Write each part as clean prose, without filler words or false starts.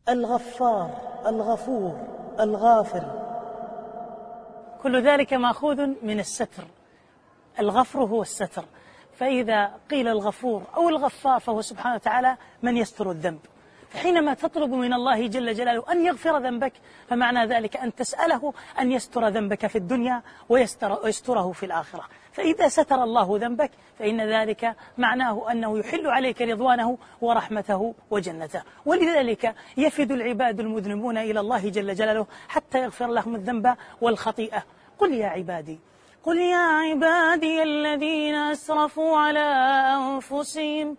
الغفار، الغفور، الغافر، كل ذلك مأخوذ من الستر. الغفر هو الستر، فإذا قيل الغفور أو الغفار فهو سبحانه وتعالى من يستر الذنب. فحينما تطلب من الله جل جلاله أن يغفر ذنبك فمعنى ذلك أن تسأله أن يستر ذنبك في الدنيا ويستره في الآخرة. فإذا ستر الله ذنبك فإن ذلك معناه أنه يحل عليك رضوانه ورحمته وجنته. ولذلك يفد العباد المذنبون إلى الله جل جلاله حتى يغفر لهم الذنب والخطيئة. قل يا عبادي الذين أسرفوا على أنفسهم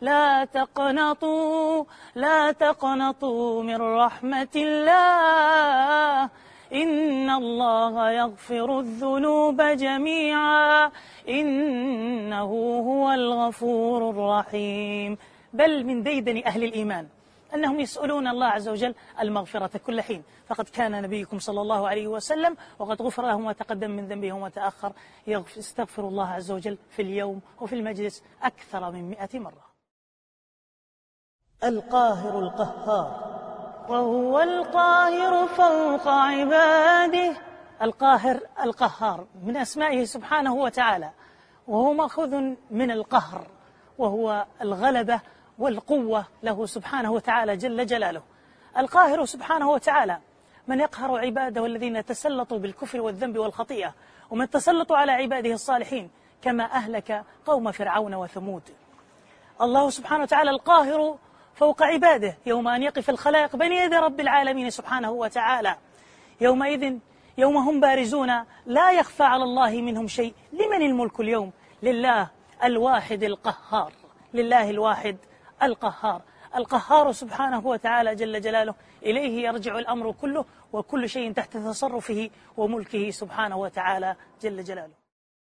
لا تقنطوا من رحمة الله إن الله يغفر الذنوب جميعا إنه هو الغفور الرحيم. بل من ديدن أهل الإيمان أنهم يسألون الله عز وجل المغفرة كل حين، فقد كان نبيكم صلى الله عليه وسلم وقد غفر له ما تقدم من ذنبه وما تأخر يستغفر الله عز وجل في اليوم وفي المجلس أكثر من 100 مرة. القاهر القهار، وهو القاهر فوق عباده. القاهر القهار من أسمائه سبحانه وتعالى، وهو مأخوذ من القهر وهو الغلبة والقوة له سبحانه وتعالى جل جلاله. القاهر سبحانه وتعالى من يقهر عباده الذين تسلطوا بالكفر والذنب والخطيئة، ومن تسلطوا على عباده الصالحين كما أهلك قوم فرعون وثمود. الله سبحانه وتعالى القاهر فوق عباده يوم أن يقف الخلائق بين يدي رب العالمين سبحانه وتعالى. يوم هم بارزون لا يخفى على الله منهم شيء. لمن الملك اليوم؟ لله الواحد القهار، لله الواحد القهار. القهار سبحانه وتعالى جل جلاله إليه يرجع الأمر كله، وكل شيء تحت تصرفه وملكه سبحانه وتعالى جل جلاله.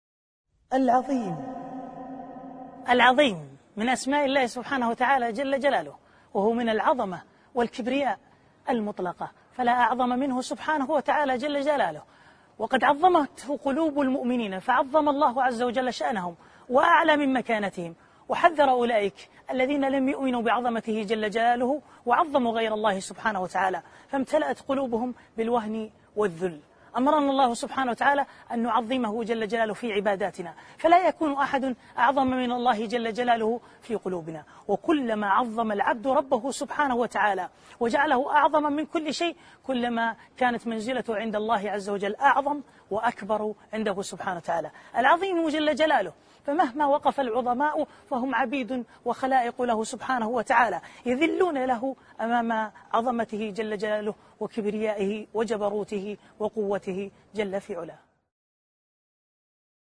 العظيم من أسماء الله سبحانه وتعالى جل جلاله، وهو من العظمة والكبرياء المطلقة، فلا أعظم منه سبحانه وتعالى جل جلاله. وقد عظمته قلوب المؤمنين فعظم الله عز وجل شأنهم وأعلى من مكانتهم، وحذر أولئك الذين لم يؤمنوا بعظمته جل جلاله وعظموا غير الله سبحانه وتعالى، فامتلأت قلوبهم بالوهن والذل. أمرنا الله سبحانه وتعالى أن نعظمه جل جلاله في عباداتنا، فلا يكون أحد أعظم من الله جل جلاله في قلوبنا. وكلما عظم العبد ربه سبحانه وتعالى وجعله أعظم من كل شيء كلما كانت منزلته عند الله عز وجل أعظم وأكبر عنده سبحانه وتعالى. العظيم جل جلاله، فمهما وقف العظماء فهم عبيد وخلائق له سبحانه وتعالى، يذلون له أمام عظمته جل جلاله وكبريائه وجبروته وقوته جل في علاه.